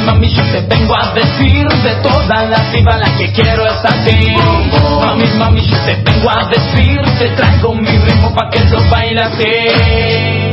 mami, yo te vengo a decir de toda la piba la que quiero es a ti. Mami, mami, yo te vengo a decir, te traigo mi ritmo pa' que lo bailes así.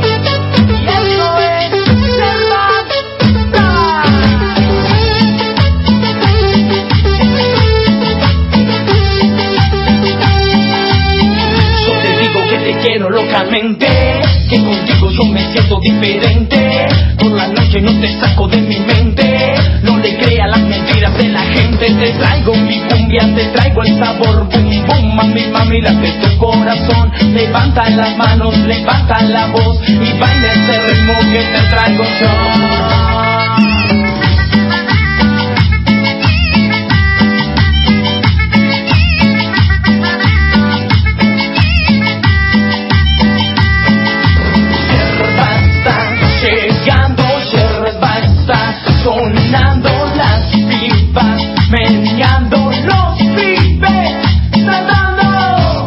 Quiero locamente, que contigo yo me siento diferente. Por la noche no te saco de mi mente. No le creas las mentiras de la gente. Te traigo mi cumbia, te traigo el sabor. Boom, boom, mami, mami, late tu corazón. Levanta las manos, levanta la voz y baila ese ritmo que te traigo yo. Sonando las pipas, meneando los pibes, nadando.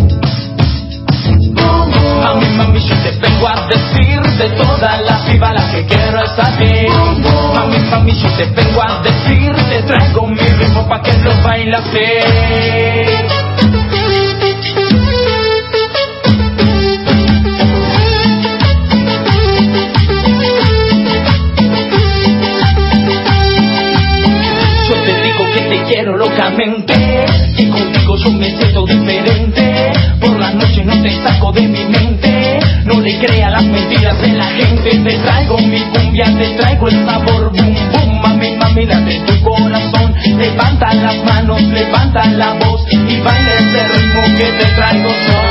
Mami, mami, yo te vengo a decir de toda la piba la que quiero es a ti. Mami, mami, yo te vengo a decir, te traigo mi ritmo pa' que lo bailes así. Quiero locamente, que contigo yo me siento diferente. Por la noche no te saco de mi mente. No le creas las mentiras de la gente. Te traigo mi cumbia, te traigo el sabor. Boom, boom, mami, mami, late tu corazón. Levanta las manos, levanta la voz y baila ese ritmo que te traigo yo.